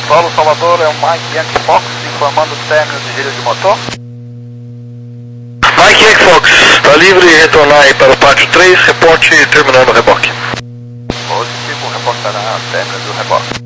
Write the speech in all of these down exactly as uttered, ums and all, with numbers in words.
Solo Salvador, é o Mike Yankee Fox, informando o término de giro de motor. Mike Yankee Fox, está livre e retornar aí para o pátio três, reporte terminando o reboque. Positivo, reportará o término do reboque.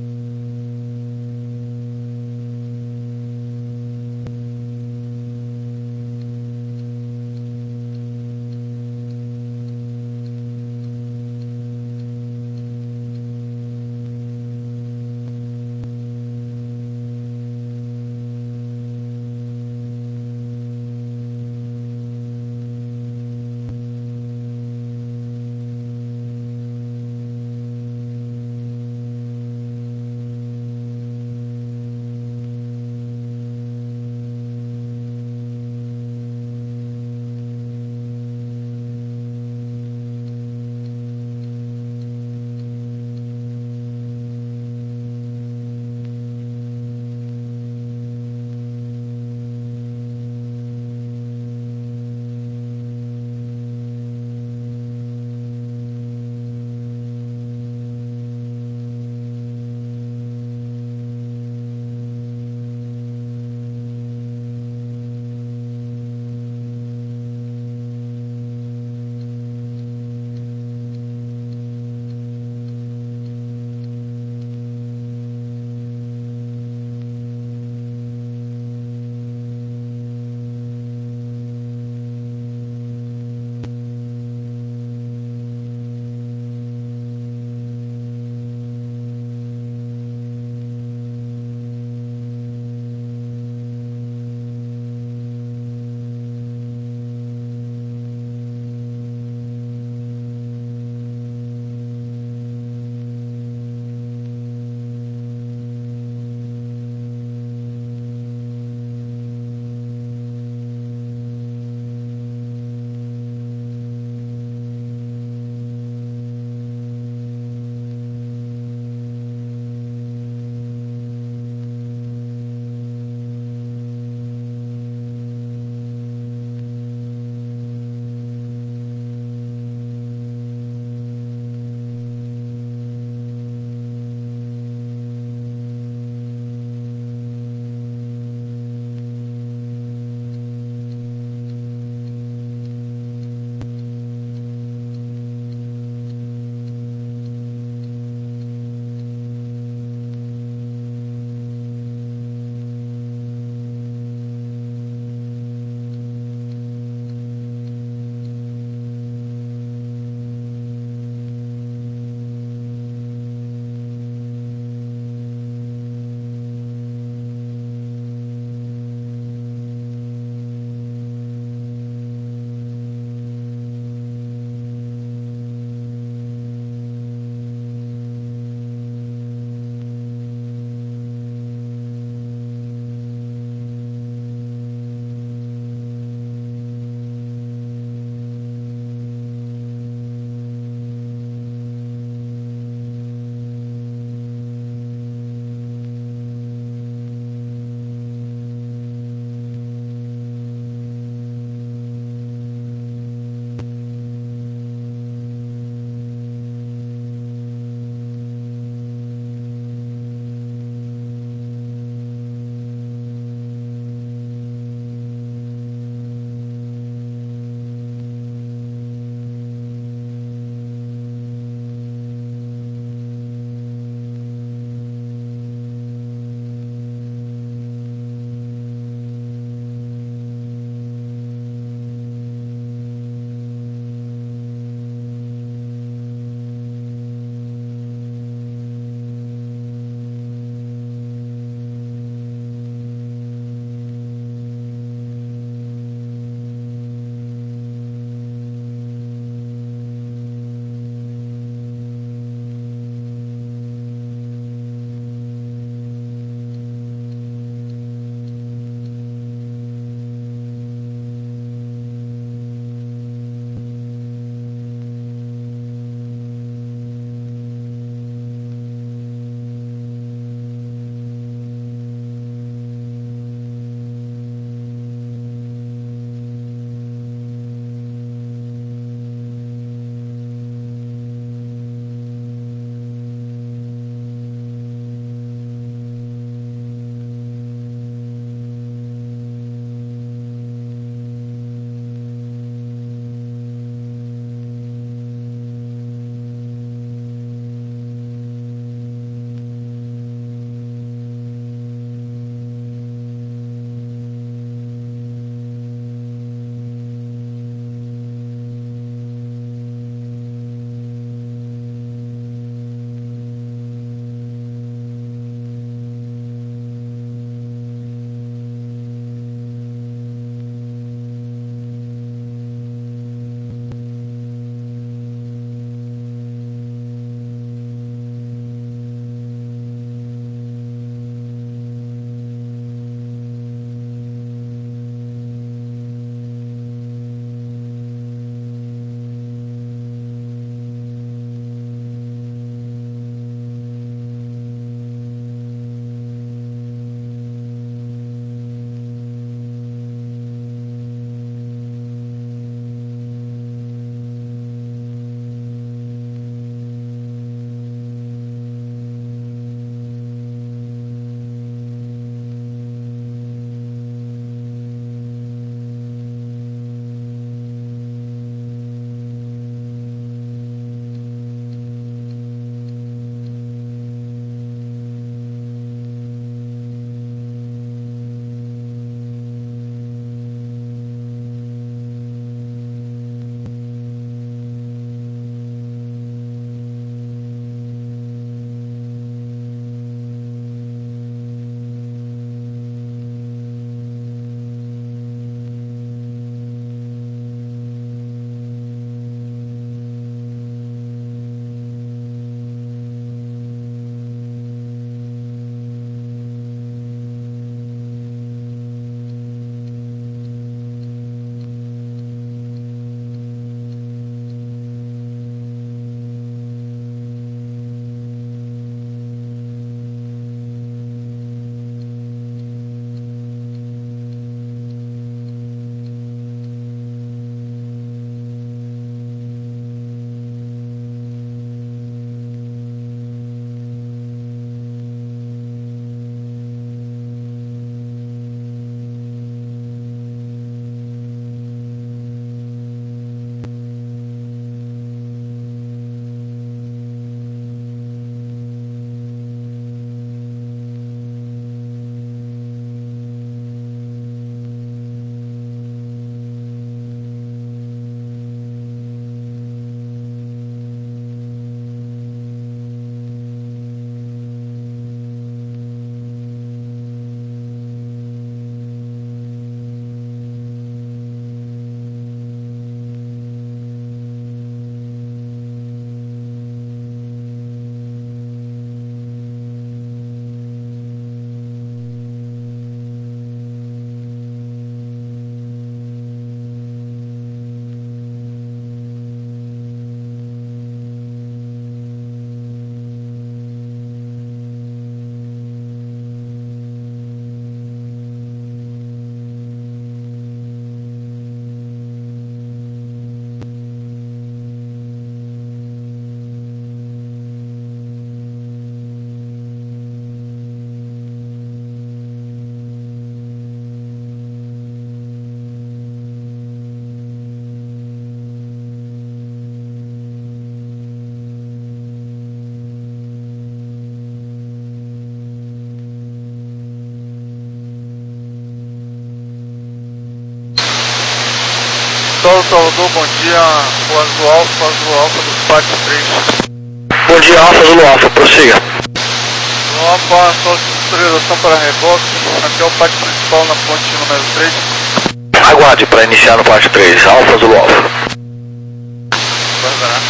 Paulo Salvador, bom dia. O Azul Alfa, Azul Alfa do Pátio três. Bom dia, Alfa, Zulu Alfa, prossiga. Azul Alfa, sua autorização para reboque até o pátio principal na ponte número três. Aguarde para iniciar no pátio três, Alfa, Zulu Alfa. Guardará.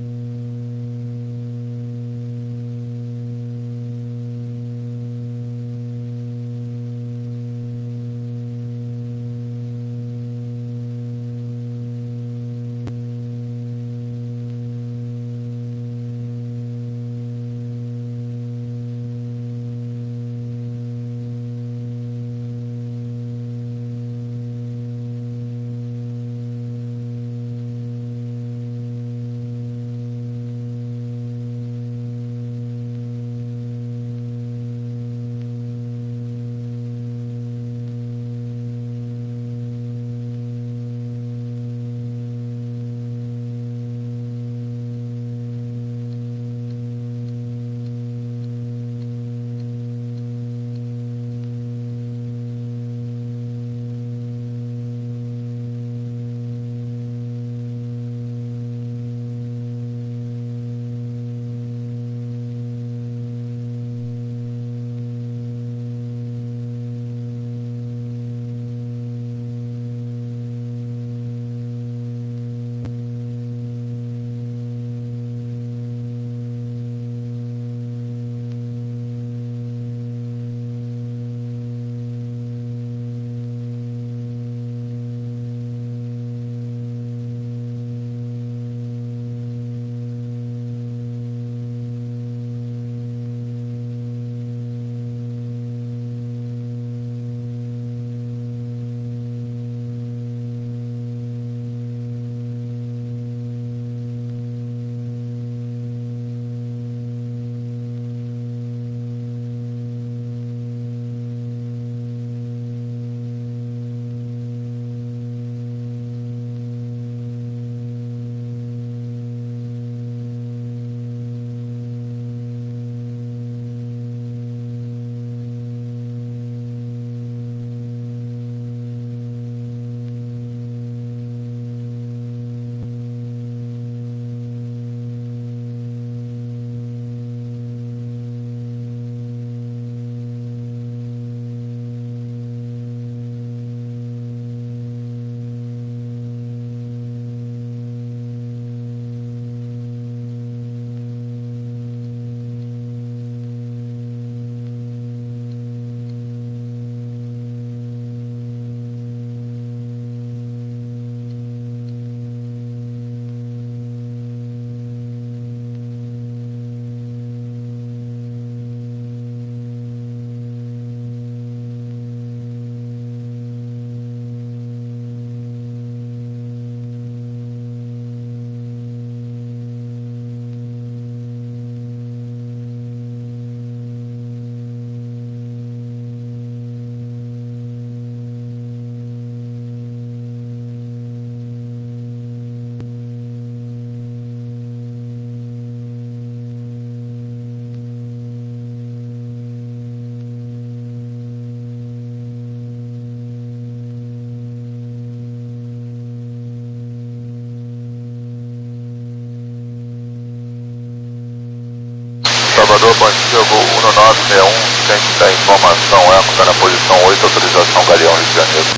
Salvador, bom dia, voo um nove seis um, ciente da informação, época na posição oito, autorização Galeão, Rio de Janeiro.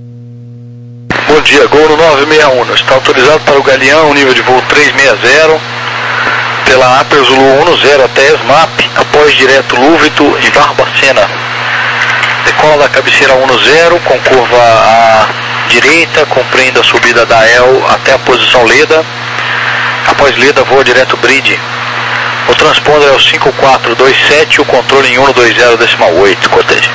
Bom dia, Gol no nove seis um, está autorizado para o Galeão, nível de voo trezentos e sessenta, pela Aper Zulu dez até SMAP, após direto Lúvito e Barbacena. Decola da cabeceira dez, com curva à direita, cumprindo a subida da E L até a posição Leda. Após Leda, voa direto Bridge. O transponder é o cinco quatro dois sete, o controle em cento e vinte decimal oito, corteja.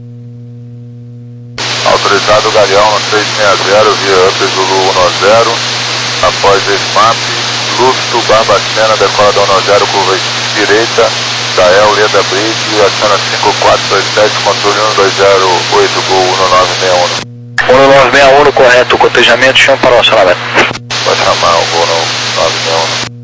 Autorizado Galeão no trezentos e sessenta, via Upper Zulu dez, após SMAP, Lúvito, Barbacena, decola da dez, curva direita, da E L, Leda Bridge, aciona cinco quatro dois sete, controle cento e vinte oito, Gol um nove seis um. um nove seis um, correto, cotejamento, chama para o acionamento. Pode chamar o Gol no nove seis um.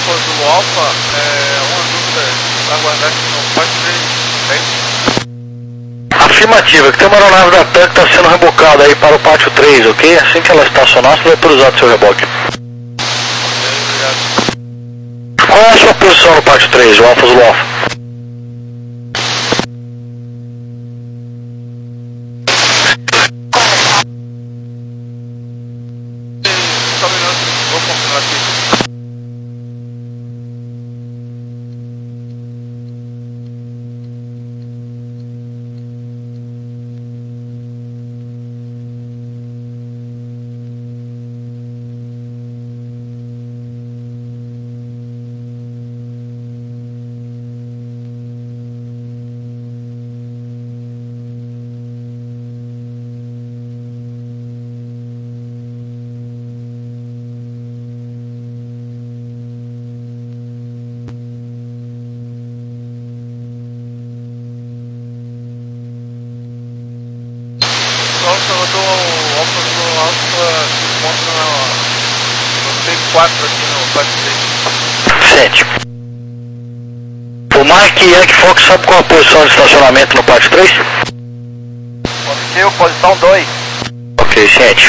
Alfa do Alfa, é uma dúvida para aguardar aqui no Pátio três. Afirmativa, que tem uma aeronave da TAM que está sendo rebocada aí para o Pátio três, ok? Assim que ela estacionar, você vai autorizar o seu reboque. Ok, obrigado. Qual é a sua posição no Pátio três, o Alfa Zulu Alfa? Só um minuto, vou confirmar aqui. Só Salvador, o Alfa do Alfa se encontra no, no T quatro aqui no Pátio três. Sente. O Mike Yankee Fox sabe qual a posição de estacionamento no Pátio três? Positivo, posição dois. Ok, ciente.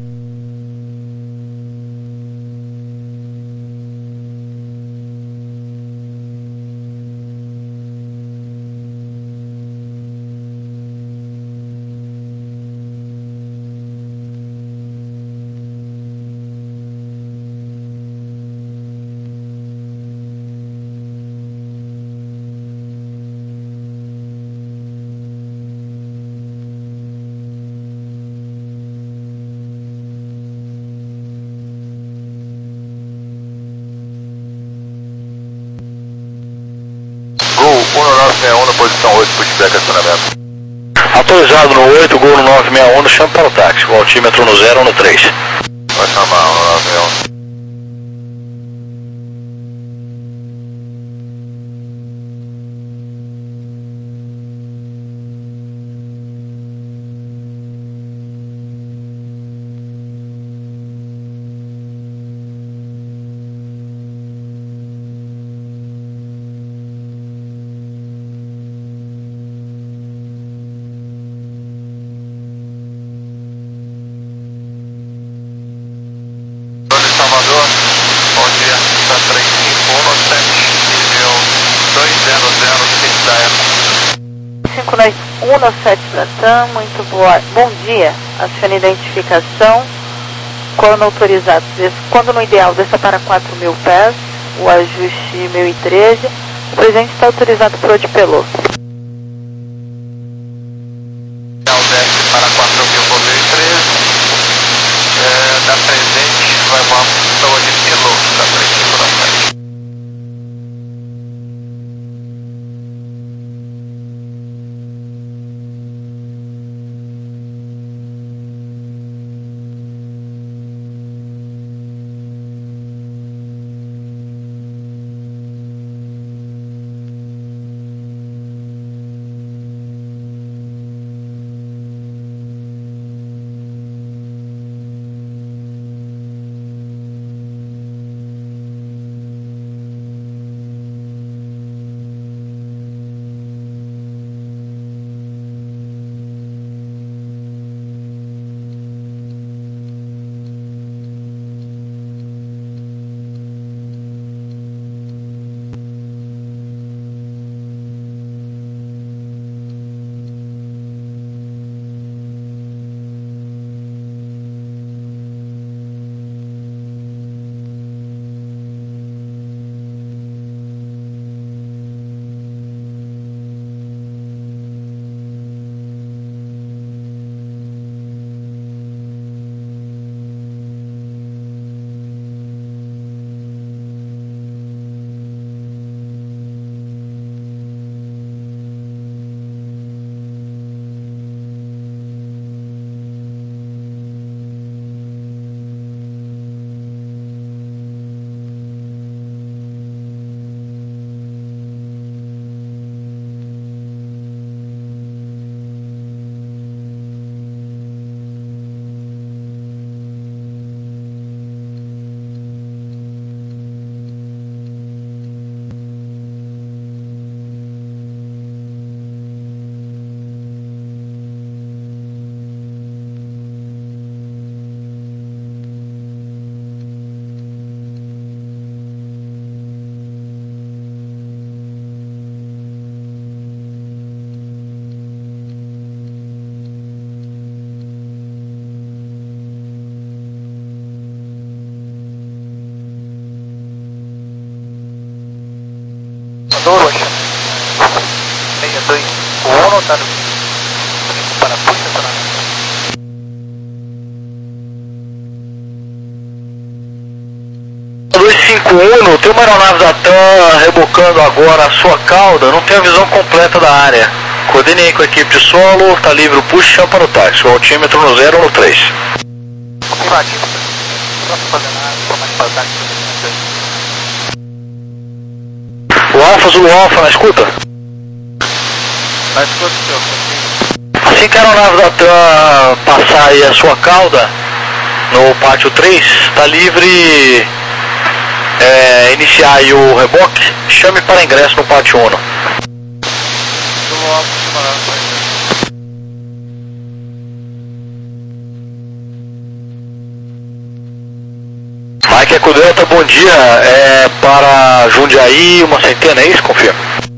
Gol um nove seis um na posição oito, pushback acionamento. Autorizado no oito, Gol no nove seis um, no chama para o táxi. O altímetro no zero ou no três. Vai chamar um nove seis um. Salvador, bom dia, está três cinco um sete, nível dois zero zero, seis da Eco. cinco nove um sete Latam, muito boa, bom dia, acione identificação, quando autorizado, quando no ideal desça para quatro mil pés, o ajuste mil e treze, o presente está autorizado para o de Peloso. Ideal desce para quatro mil por mil e treze, é, da presente vai uma pessoa de Peloso, da três cinco um sete. salvador, seis dois cinco um, tá no cinco para push, estacionamento. dois cinco um, tem uma aeronave da TAM rebocando agora a sua cauda, não tem a visão completa da área. Coordene aí com a equipe de solo, tá livre o push, chama para o táxi, o altímetro no zero ou no três. Confirmativo, não estou fazendo nada, estou mais para o táxi. O Alfa, Zulu Alfa, na escuta? Na escuta, senhor. Assim que a aeronave da TAM passar aí a sua cauda, no pátio três, tá livre é, iniciar aí o reboque, chame para ingresso no pátio um. Zulu Alfa, disparado. Mike Eco Delta, bom dia, é para Jundiaí, uma centena, é isso? Confirma.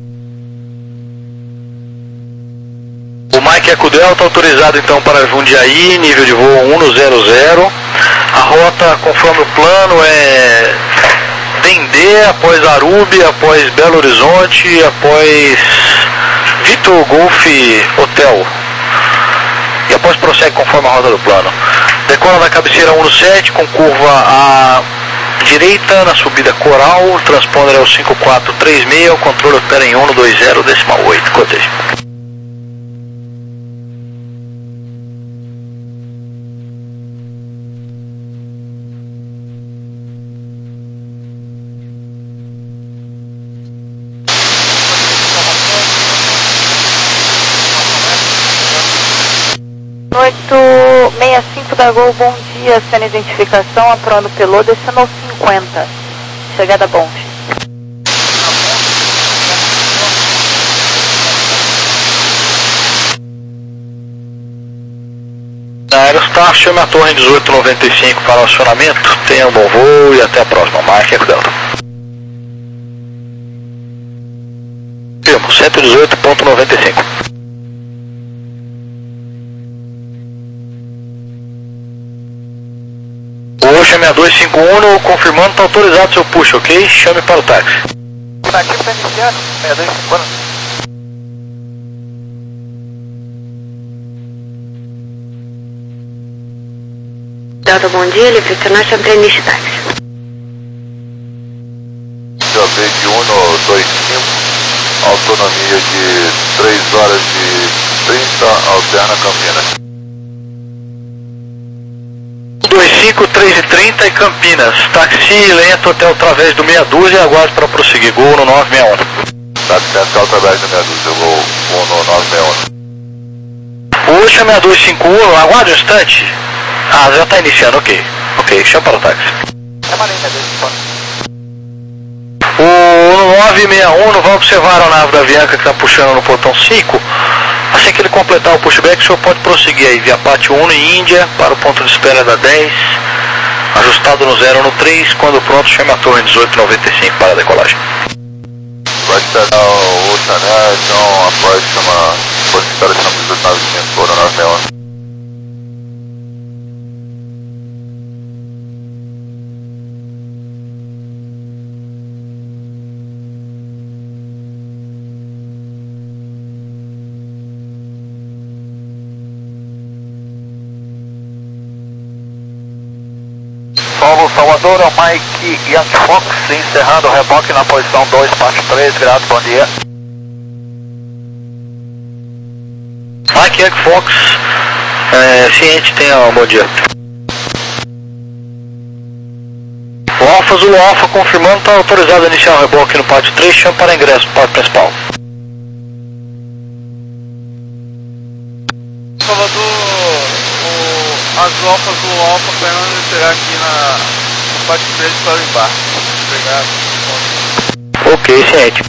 O Mike Eco Delta autorizado então para Jundiaí, nível de voo um zero zero. A rota, conforme o plano, é Dendê, após Arubi, após Belo Horizonte, após Vitor Golf Hotel. E após prossegue conforme a rota do plano. Decola na cabeceira um sete com curva à direita na subida Coral, transponder é o cinco quatro três seis, o controle opera em um dois zero decimal oito, cotejo. oito seis cinco da Gol, bom dia, sendo identificação, apurando pelo, descendo ao cinquenta, chegada a Bonde. Aerostar, chame a torre dezoito noventa e cinco para o acionamento, tenha um bom voo e até a próxima, Mike Eco Delta. Firmo, cento e dezoito ponto noventa e cinco. O Ocean seis dois cinco um, confirmando, está autorizado seu push, ok? Chame para o táxi. Nativo está iniciando, seis dois cinco um. Delta, bom dia, ele pressionar sempre início táxi. J B de um dois cinco, autonomia de três horas e trinta, alterna Campinas. dois cinco, três e trinta e Campinas. Taxi lento até através do meia dúzia e aguarde para prosseguir. Gol no nove seis um. Taxi lento através do meia dúzia, gol um no nove seis um. O Ocean seis dois cinco um, aguarde um instante. Ah, já está iniciando, ok. Ok, chama para o táxi. É uma linha dele, O nove seis um vai observar a aeronave da Avianca que está puxando no portão cinco. Assim que ele completar o pushback, o senhor pode prosseguir aí via Pátio um em Índia, para o ponto de espera da dez, ajustado no zero no três, quando pronto, chame a torre dezoito noventa e cinco para a decolagem. Vai esperar o Ocean, então após chama, pode espera chama dezoito noventa e cinco, no nove seis um. Solo Salvador, é o Mike Yankee Fox, encerrando o reboque na posição dois, parte três, grado, bom dia. Mike Yankee Fox, é, ciente, tenha um bom dia. O Alfa Zulu Alfa confirmando, está autorizado a iniciar o reboque no pátio três, chama para ingresso no pátio principal. Salvador, o Azul Alfa, Azul Alfa, Fernando será aqui na, no pátio três para o embarque. Obrigado. Ok, ciente.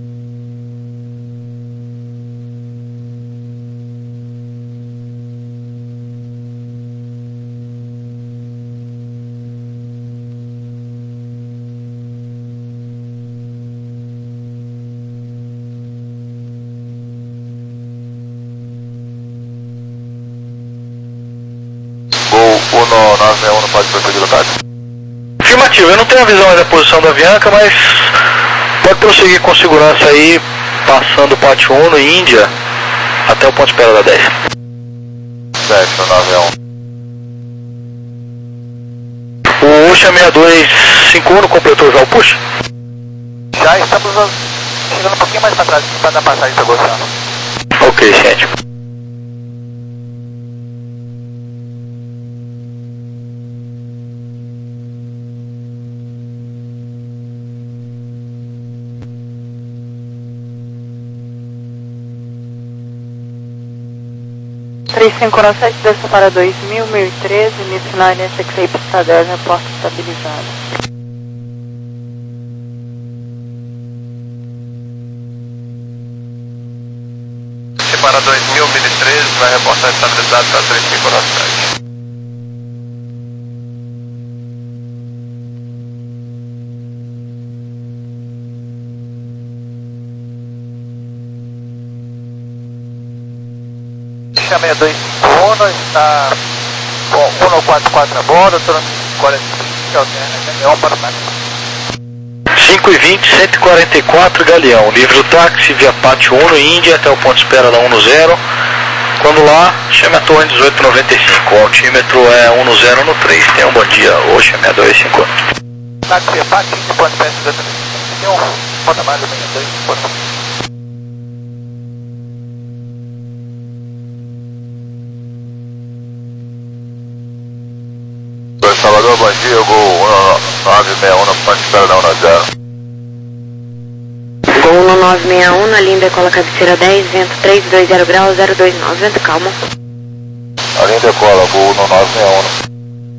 O no nove seis um não pode prosseguir no táxi? Afirmativo, eu não tenho a visão da posição da Avianca, mas Pode prosseguir com segurança aí, passando o pátio um no Índia, até o ponto de espera da dez. sete no nove um. O Ocean seis dois cinco um completou já o push? Já estamos chegando um pouquinho mais para trás para dar passagem para o Oceano. Ok, gente. três cinco sete, desça para dois mil, mil e treze, midline, S X A Pistadel, reporte estabilizado. Para dois mil, mil e treze, vai reportar estabilizado para três cinco sete. seis dois cinco um está com cento e quarenta e quatro a bordo, quarenta e cinco, alterna, Galeão para o México. cinco e vinte, cento e quarenta e quatro, Galeão. Livre o táxi via pátio um no Índia até o ponto de espera da um zero. Quando lá, chame a torre dezoito noventa e cinco. O altímetro é um zero no três. Tenha um bom dia. Ocean seis dois cinco um. Táxi pátio de ponto de espera dezoito noventa e cinco. Tem um porta-malas sessenta e dois cinco um. Salvador, bom dia, Gol nove seis um, no ponto de espera da um zero. Gol no nove seis um, na linha decola cabeceira dez, vento três dois zero graus, zero dois nove, vento calmo. A linha decola, Gol no nove seis um.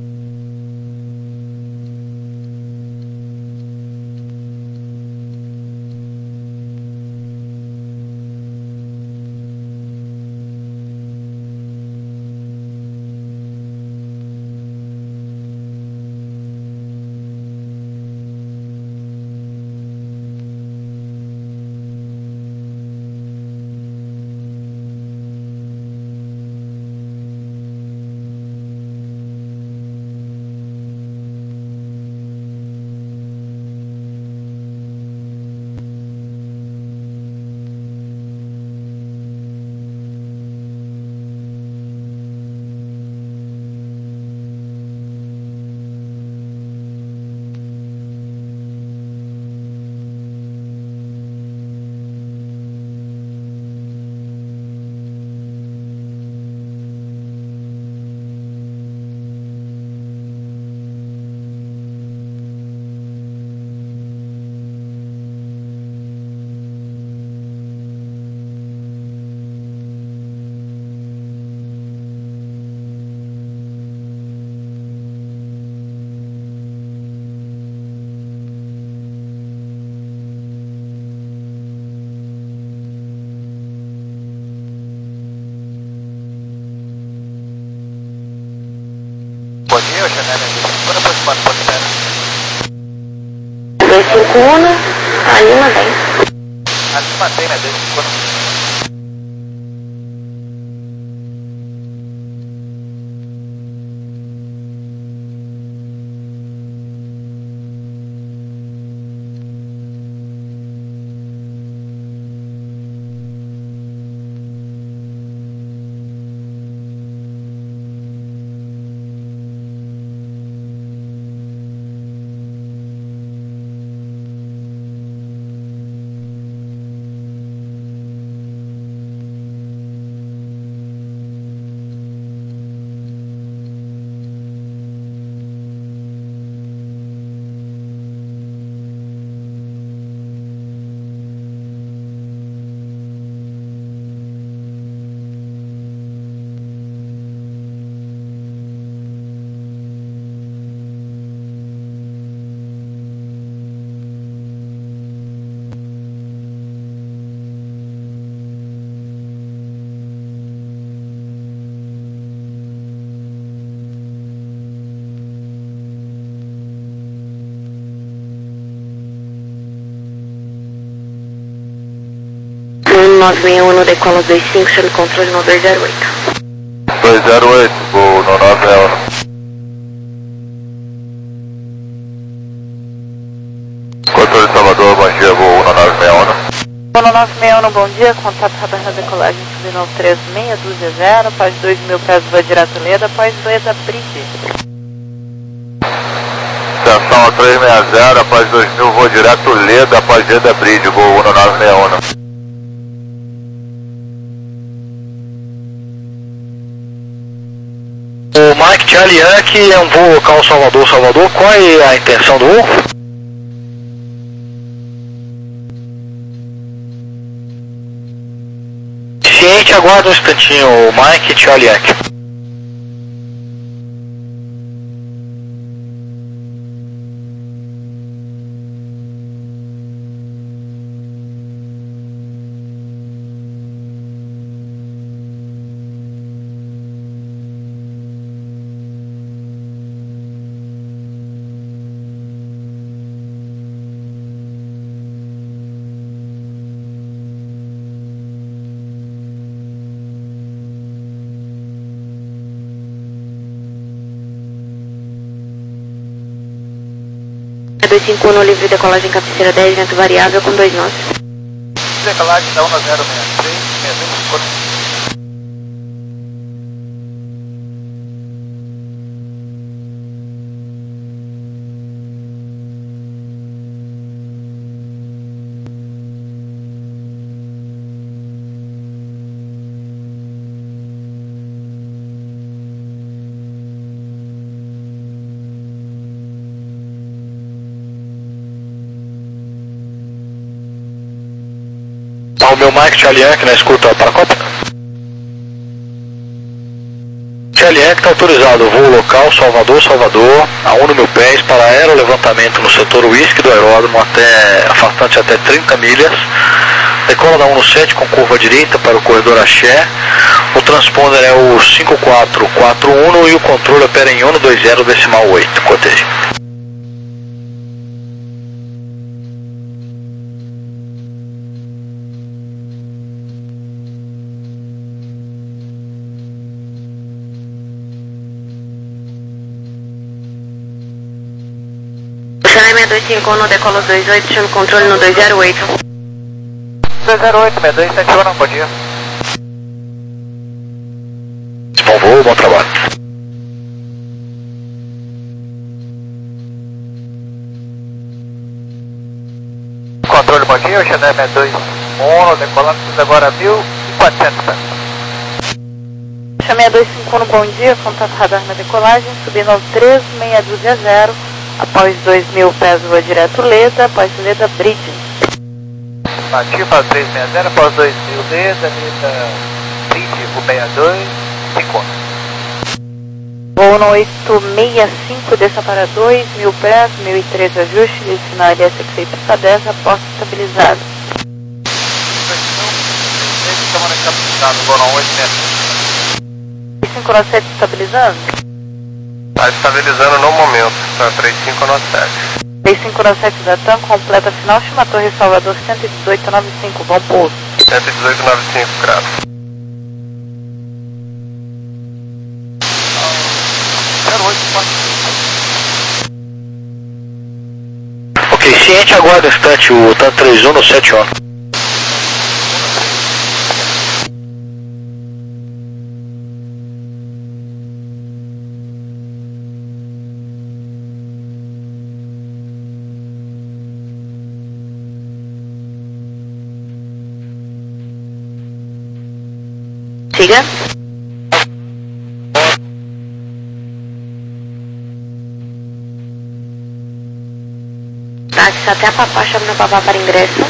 Bom dia, Ocean quando aproximando, ponto de espera. dois cinco um, a Lima vem. A Lima tem, né? dois cinco um. nove seis um no decola dois cinco, sob controle no dois zero oito. dois zero oito, Gol no nove seis um. Controle Salvador, bom dia, Gol nove seis um, bom dia, contato radar na decolagem subindo três seis dois zero, após dois mil pés, voo direto Leda, após Leda Bridge. Atenção ao três seis zero, após dois mil, voo direto Leda, após Leda Bridge, voo um nove seis um. O Mike Charlie Yankee é um voo local Salvador-Salvador, qual é a intenção do voo? Ciente, aguarda um instantinho, o Mike Charlie Yankee. dois cinco um livre decolagem cabeceira dez, vento variável com dois nove. Decolagem da um zero seis três, seis dois. Tá o meu Mike Charlie Yankee na escuta para a Copa. Charlie Yankee está autorizado, voo local Salvador-Salvador, a um mil pés para aerolevantamento no setor Whisky do aeródromo, até, afastante até trinta milhas. Decola da um sete com curva direita para o corredor Axé. O transponder é o cinco quatro quatro um e o controle opera em um dois zero decimal oito. Cortesia. seis dois cinco um, decola dois oito, chama o controle no dois zero oito. dois zero oito, seis dois sete um, bom dia. Bom voo, bom trabalho. Controle, bom dia, o Xandé seis dois um, decolando agora mil e quatrocentos pés. seis dois cinco um, bom dia, contato radar na decolagem, subindo três seis dois zero, após dois mil pés, voo direto Leda, após Leda Bridge. Ativa três seis zero, após dois mil, Leda, Leda Bridge, voo seis dois cinco um. Voo no oito seis cinco, desça para dois mil pés, mil e treze ajuste, destino L S X pista dez, aposta estabilizado. três cinco nove sete estabilizando? Está estabilizando no momento, está três cinco nove sete. três cinco nove sete da TAM, completa final, chama Torre Salvador cento e dezoito noventa e cinco, bom pouso. cento e dezoito noventa e cinco, graças. Ok, ciente, aguarda um instante, o TAM três um no sete um. Siga. Táxi até a papá, chama meu papá para ingresso.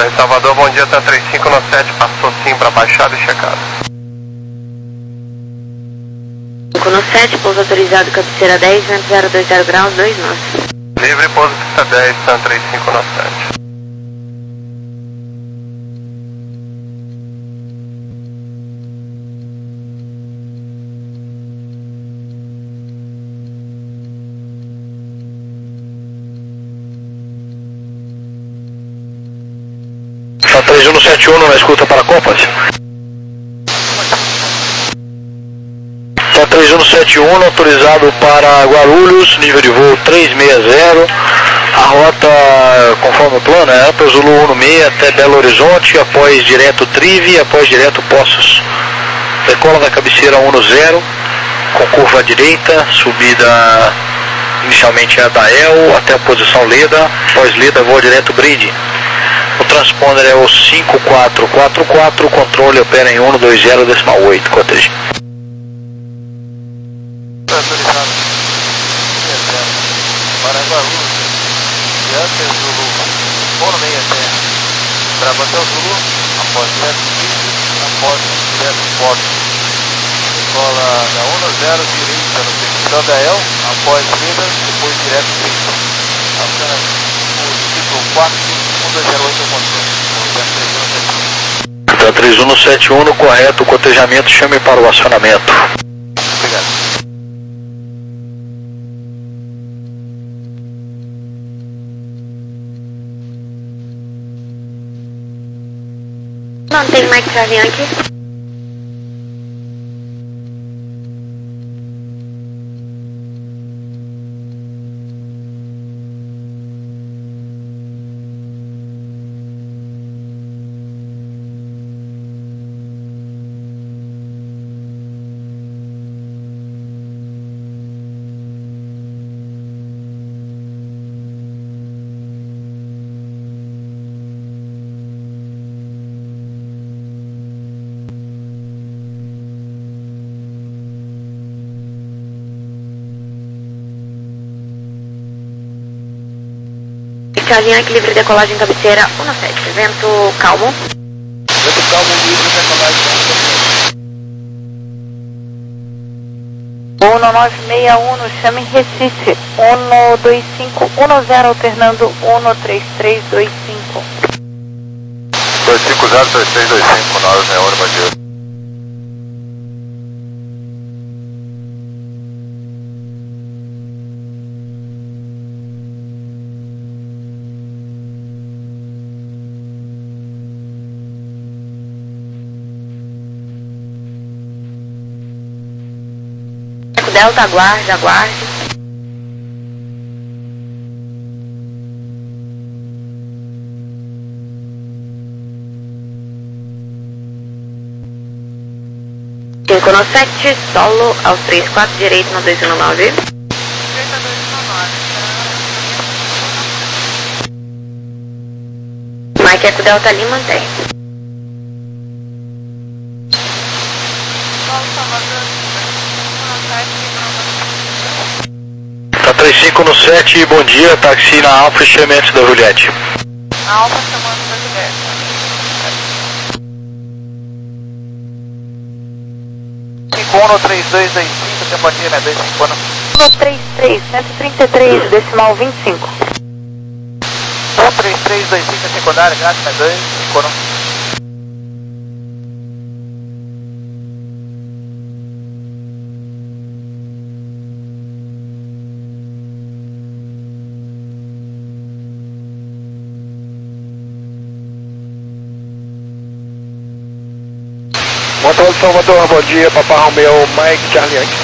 Torre Salvador, bom dia, tá três cinco nove sete, passou sim para baixada e checado. cinco nove sete, pouso autorizado, cabeceira dez, vento zero dois zero graus, dois nove. Livre, pouso pista dez, tá três cinco nove sete. três um sete um na escuta para Compass. Tá três um sete um autorizado para Guarulhos, nível de voo três seis zero. A rota, conforme o plano, é Upper Zulu um seis até Belo Horizonte, após direto Trive, após direto Poços. Decola da cabeceira um zero, com curva à direita, subida inicialmente é a da E L até a posição Leda, após Leda voa direto Bride. O transponder é o cinco quatro quatro quatro, o controle opera em um dois zero decimal oito, Cottage. Autorizado. Para Guarulhos, Upper Zulu um seis até Brabantão Zulu, após direto Bride, após direto Poços. Decola da um zero direita no permissão da E L, após Leda, depois direto Bride. Apenas o ciclo quatro um dois zero oito controle. Tá três um sete um no correto, cotejamento, chame para o acionamento. Obrigado. Mantém Mike Charlie Yankee. Charlie Yankee, livre decolagem cabeceira um sete, vento calmo. Vento calmo, livre decolagem. um nove seis um, chame Recife, um dois cinco um zero, alternando um três três dois cinco. dois cinco zero três três dois cinco, nove seis um, bom dia. Delta, aguarde, aguarde. cinco nove sete, solo aos três quatro, direito no dois um nove. Mike Eco Delta ali, mantém. Tá três cinco no sete, bom dia, táxi na Alfa, chame antes da Juliette. Alfa chamando da Juliette. cinco um três dois dois cinco, simpatia, né? dois cinco um. um três três, cento e trinta e três, decimal vinte e cinco. um três três dois cinco, secundária, grátis, né? dois cinco um. Motor de Salvador, bom dia, Papa Romeo, Mike Charlie Yankee.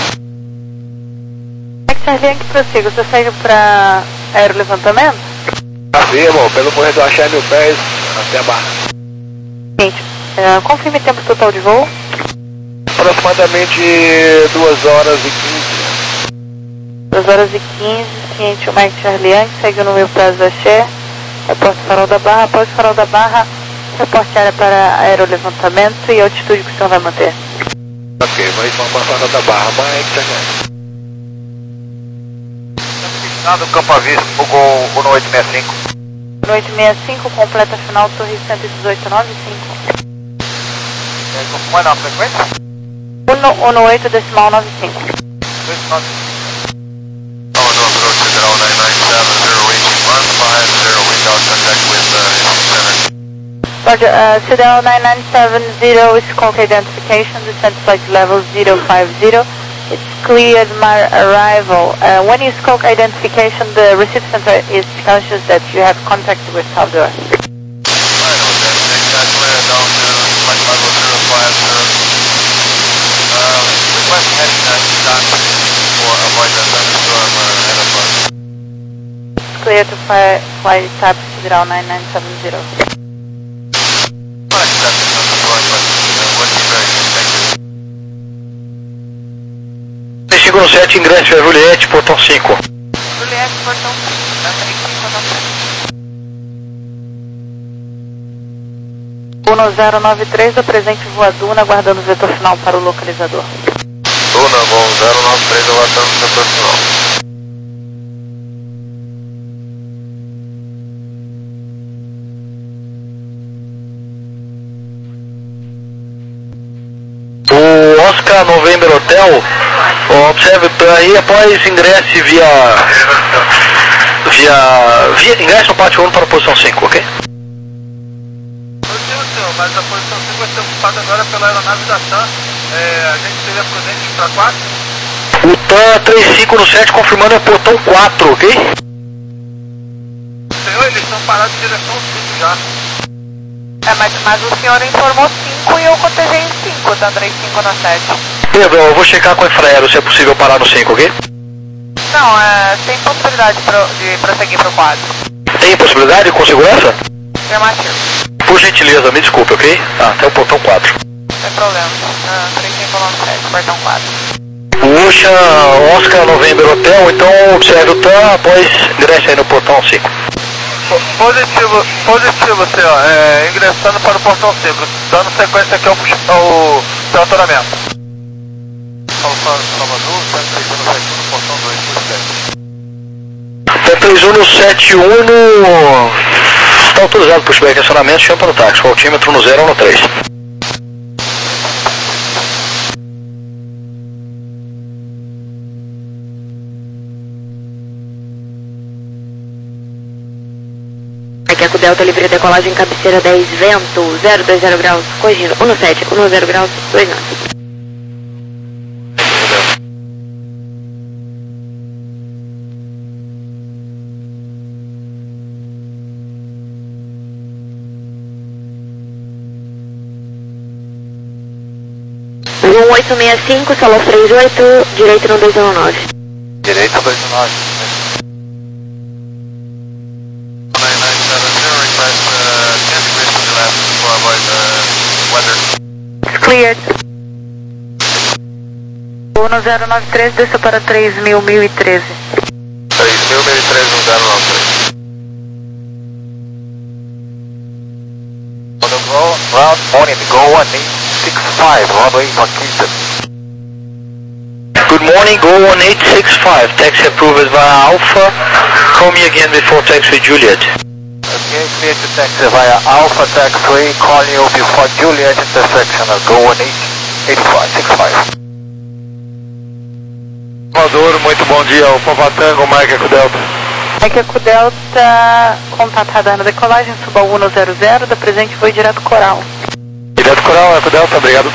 Mike Charlie Yankee, prossiga, você segue para aerolevantamento? Afirmo, pelo corredor achar mil pés até a barra. Gente, uh, confirme o tempo total de voo. Aproximadamente duas horas e quinze. duas horas e quinze, ciente o Mike Charlie Yankee, segue no meu prazo da Xé, reporte farol da barra, após farol da barra, reporte área para aerolevantamento e altitude que o senhor vai manter. Ok, vai para a farol da barra, Mike Charlie Yankee. Destinado Campo Avista, Google um oito seis cinco. um oito seis cinco, completa final, torre cento e dezoito, nove cinco. É, como é na frequência? um um oito decimal nove cinco. dois nove. Commodore approach to ground nine nine seven zero reaching one five zero, wind out contact with uh, center. Roger, uh, C D L nine nine seven zero, skulk identification, descent flight level zero five zero. It's cleared my arrival. Uh, when you skulk identification, the receipt center is conscious that you have contact with Salvador. Right, okay, take that clear down to flight level zero five zero. Uh, request heading uh, east for avoid the thunderstorm uh, ahead of us. It's clear to fly, fly tap C D L nine nine seven zero. Not accepting the support, but uh, would be very good, thank you. cinco no sete, ingresso é Juliette, portão cinco. Juliette, portão cinco, na três cinco nove. um zero nove três, apresente voa Duna, aguardando o vetor final para o localizador. Duna, bom, zero nove três, aguardando o setor final. O Oscar November Hotel, observe aí após ingresse via, via, via ingresso no pátio um para a posição cinco, ok? Positivo, senhor, mas a posição cinco vai ser ocupada agora pela aeronave da TAM. É, a gente seria prudente para quatro? O TAM três cinco no sete confirmando é portão quatro, ok? Senhor, eles estão parados em direção ao cinco já. É, mas, mas o senhor informou cinco e eu cotejei em cinco, tá? três cinco no sete. Pedro, eu vou checar com o infraero se é possível parar no cinco, ok? Não, é, tem possibilidade pro, de prosseguir pro quatro. Tem possibilidade com segurança? Afirmativo. Por gentileza, me desculpe, ok? Ah, até o portão quatro. Sem problema. Ah, três cinco no sete, portão quatro. Puxa, Oscar November Hotel, então observe o TAM após ingresse aí no portão cinco. Positivo, positivo, senhor. É, ingressando para o portão cinco. Dando sequência aqui ao, ao tratoramento. Alfa Salvador, cento e trinta e um no portão dois, por sete. cento e trinta e um no sete um no... Está autorizado por pushback acionamento, chama para o táxi, com altímetro no zero ou no três. Aqui é com Delta livre decolagem, cabeceira dez, vento, zero dois zero graus, corrigindo, um sete, um zero graus, dois nove. um oito seis cinco, sala três oito, direito no dois um nove. Direito dois um nove. nine nine seven zero, request uh, ten degrees to the left for avoid the weather. Cleared. um zero nove três, desça para três mil, mil e treze. três mil, mil e treze, um zero nove três. On the ground, ground morning, go one eight six five, runway Marquita. Good morning, go one eight six five, taxi approved via Alpha, call me again before taxi Juliet. Okay, clear to taxi via Alpha Taxiway, calling you before Juliet intersection, go one eight eight five six five. Maduro, muito bom dia, o Papatango, Mike Eco Delta. Mike Eco Delta, contato radar na decolagem, suba o um zero zero, da presente voo direto Coral. Direto Coral, Eco Delta, obrigado.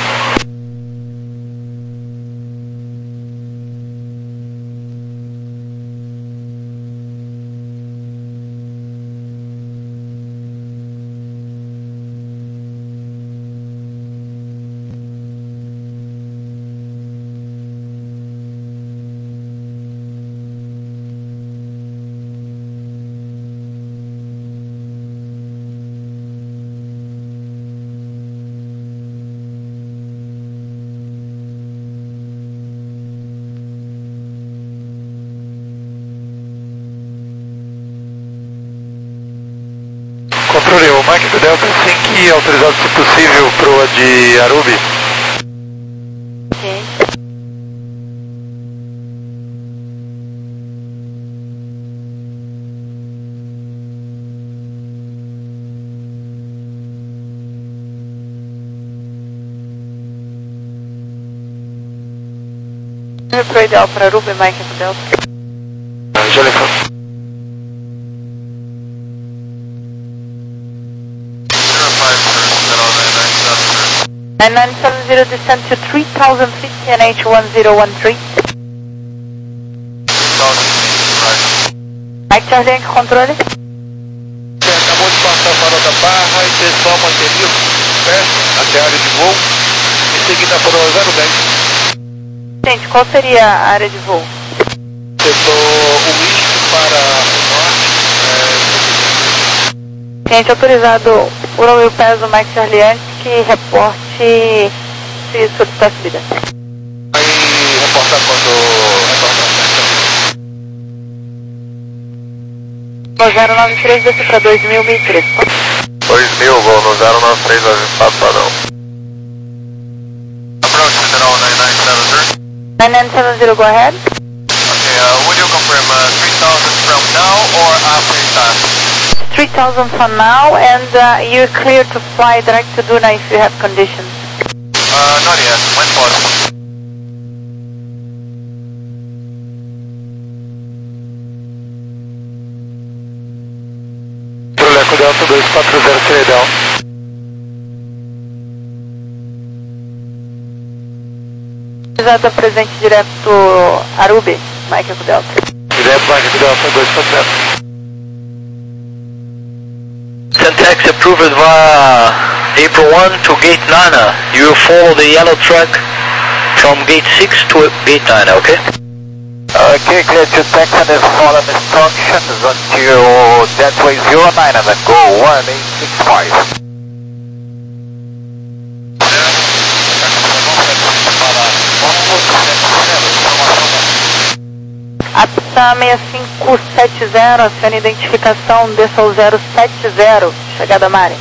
Controle, o Mike do Delta cinco autorizado se possível proa de Arubi. Ok. Pro ideal para Aruba e Mike Eco Delta. Jellyfin. nine nine seven zero descend to three thousand feet, T N H one zero one three. Mike Charlie Yankee, controle. Acabou de passar a farol da barra e pessoal mantenido perto até a área de voo. Em seguida para o zero dez. Gente, qual seria a área de voo? Setor West para o norte. É... Gente, autorizado por Will Pass do Mike Charlie Yankee, reporte se solicitar subida. Vai reportar quando retornar. zero nove três, desce para dois mil, mil e três. dois mil, voo no zero nove três, vai vir para padrão. Approach General nine nine seven zero. nine nine seven zero, go ahead. Okay, uh, would you confirm uh, three thousand from now or after you pass? three thousand for now, and uh, you're clear to fly direct to Duna if you have conditions. Uh, not yet, when possible. Eco Delta dois quatro zero, clear down. Exato, presente direto Aruba, Mike Eco Delta. Direto Mike Eco Delta dois quatro zero. Syntax approved via April one to gate nine. You will follow the yellow truck from gate six to gate nine, okay? Okay, clear to Texan is following instructions until Deadway zero nine and then go one eight six five. A P S A seis cinco sete zero, aciona identificação, desça ao zero sete zero, chegada Mari.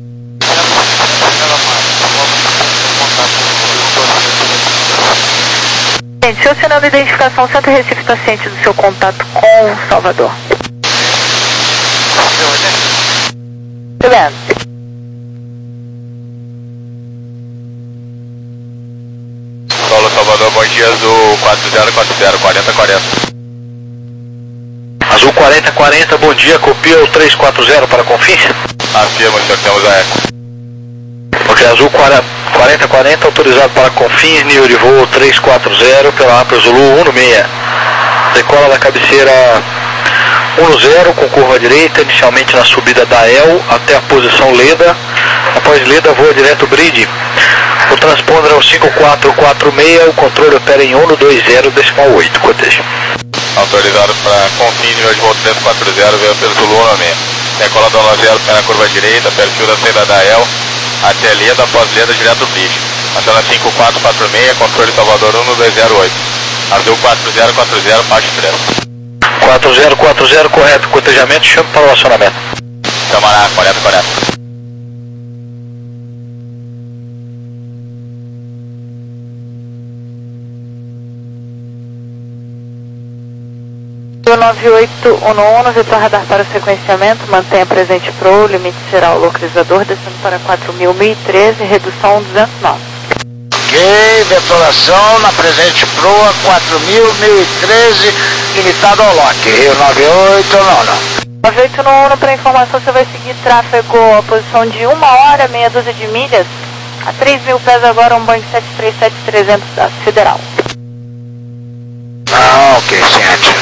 Gente, seu sinal de identificação, Centro Recife está ciente do seu contato com Salvador. Tudo bem. Solo Salvador, bom dia, Azul quatro zero quatro zero, quarenta quarenta. Azul quarenta quarenta, bom dia, copia o três quatro zero para Confins? Afirma, senhor, temos a eco. Ok, Azul quarenta quarenta, autorizado para Confins, nível de voo três quatro zero, pela Apple Zulu um seis. Decola da cabeceira um zero com curva direita, inicialmente na subida da E L até a posição Leda. Após Leda, voa direto Bridge. O transponder é o cinco quatro quatro seis, o controle opera em um dois zero decimal oito, coteja. Autorizado para Confins, nível de voo três quatro zero, veio pelo Zulu um seis. Decola do um zero, pé na curva direita, perfil da saída da E L, até Leda, após Leda, direto Bridge. Aciona cinco quatro quatro seis, controle Salvador um dois zero oito. Azul quatro zero quatro zero, parte três. quatro zero quatro zero, correto, cotejamento, chame para o acionamento. Camará, quarenta quarenta. nove oito um um, vetor radar para o sequenciamento, mantenha presente Pro, o limite será o localizador, descendo para quatro mil, mil e treze, redução duzentos e nove. Ok, vetoração na presente Pro a quatro mil, mil e treze, limitado ao lock, Rio nove oito um um. nove oito um um, para informação, você vai seguir tráfego a posição de uma hora, meia dúzia de milhas, a três mil pés agora, um Boeing sete três sete trezentos da Federal. Ah, ok, ciente.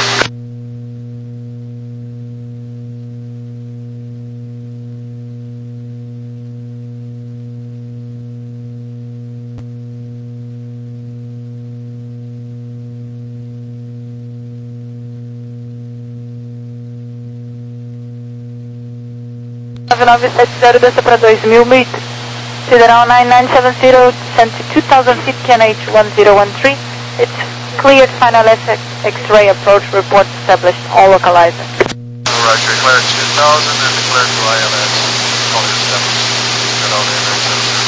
nove nove sete zero, desça para dois mil, mil. Federal nine nine seven zero, sent to two thousand feet, T N H one zero one three. It's cleared, final X-ray approach, report established, all localizer. Roger, clear two thousand and clear to I L S. Call established. General nine nine seven zero.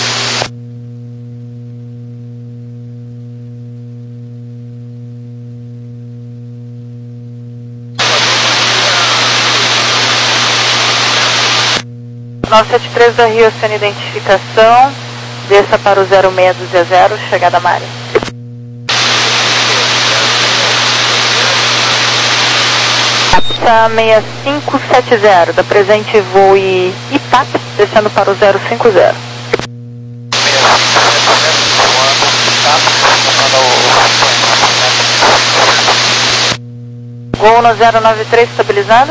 nove sete três da Rio, aciona identificação, desça para o zero seis dois zero, chegada Mari. Delta seis cinco sete zero, da presente voo I T A P, descendo para o zero cinco zero. Gol no zero nove três estabilizado.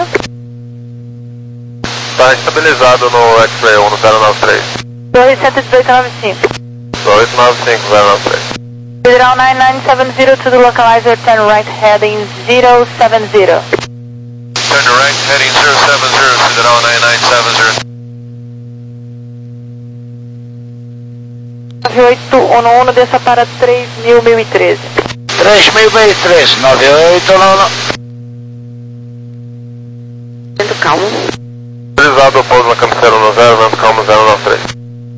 Está estabilizado no X-Ray um no zero nove três. Torre cento e dezoito nove cinco. oito nove cinco zero nove três. Federal nine nine seven zero to the localizer, turn right heading zero seven zero. Turn right heading zero seven zero, Federal nine nine seven zero. nove oito um um, desça para três mil, mil e treze. três mil, mil e treze, nove oito um um. Vento calmo. Estabilizado o pouso na cabeceira um no zero, vento calmo zero nove três.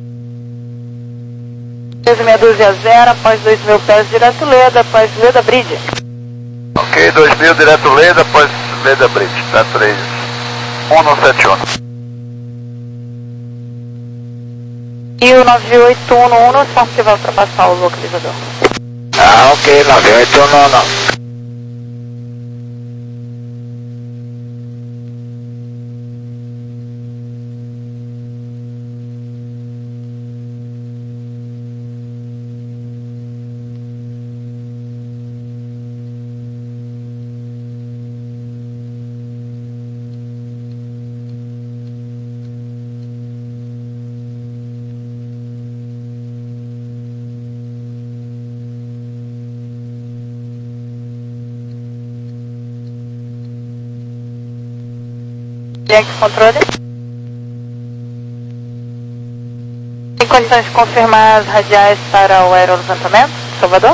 treze meia dúzia zero, após dois mil pés, direto Leda, após Leda Bridge. Ok, dois mil direto Leda, após Leda Bridge, tá três um no sete um. E o nove oito um um, nós vamos que vai ultrapassar o localizador. Ah, ok, nove oito um um. Jack controle. Tem condições de confirmar as radiais para o aerolevantamento, Salvador?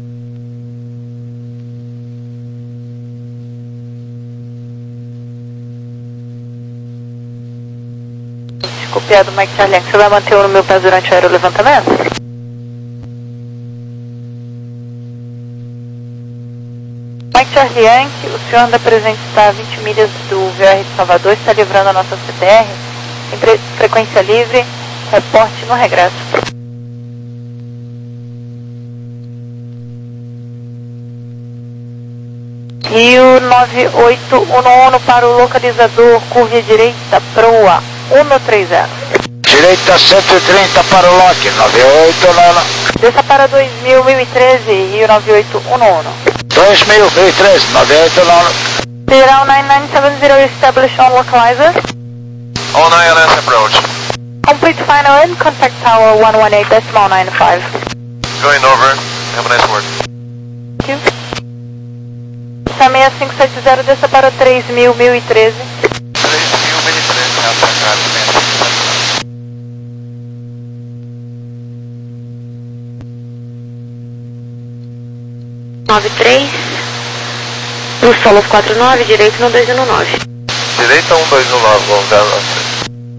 Copiado Mike Charlie, você vai manter o no meu pé durante o aerolevantamento? Mike Charlie Yankee, o senhor anda presente está a vinte milhas do V R de Salvador, está livrando a nossa C T R, em fre frequência livre, reporte no regresso. Rio nove oito um um para o localizador, curva direita, proa um três zero. Direita cento e trinta para o lock, nove oito um um. Desça para dois mil, mil e treze, Rio nove oito um um. dois mil, mil e treze, nove oito um um. Federal nine nine seven zero, establish on localizer. On I L S approach. Complete final in, contact tower one one eight decimal nine five. Going over, have a nice work. Thank you. seis cinco sete zero, desça para três mil, mil e treze. três mil, mil e treze, né? nove três. No Solos quatro nove, direito no dois um nove. Direita um dois um nove, vamos zero nove três.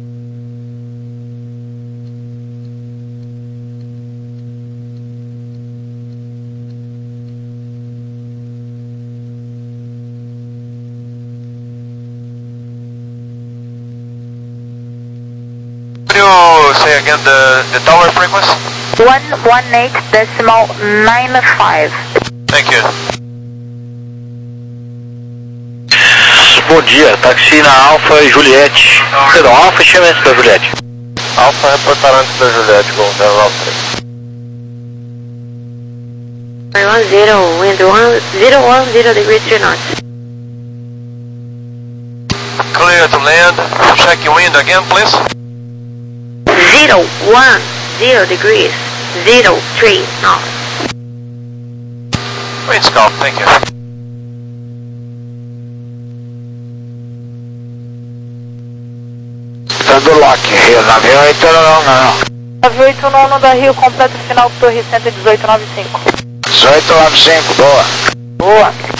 Can you say again the, the tower frequency? one one eight decimal nine five. Thank you. Bom dia, táxi na Alfa e Juliette. Perdão, Alfa e chama esse para Juliette. Alfa reportar antes da Juliette, vamos zero nove três. one zero, wind one zero one zero degrees three knots. Clear to land. Check your wind again, please. zero one zero degrees zero three knots. Wind's calm, thank you. Dando lock, Rio nove oito um um. nove oito um um da Rio, completo final, torre cento e dezoito nove cinco. dezoito nove cinco, boa. Boa.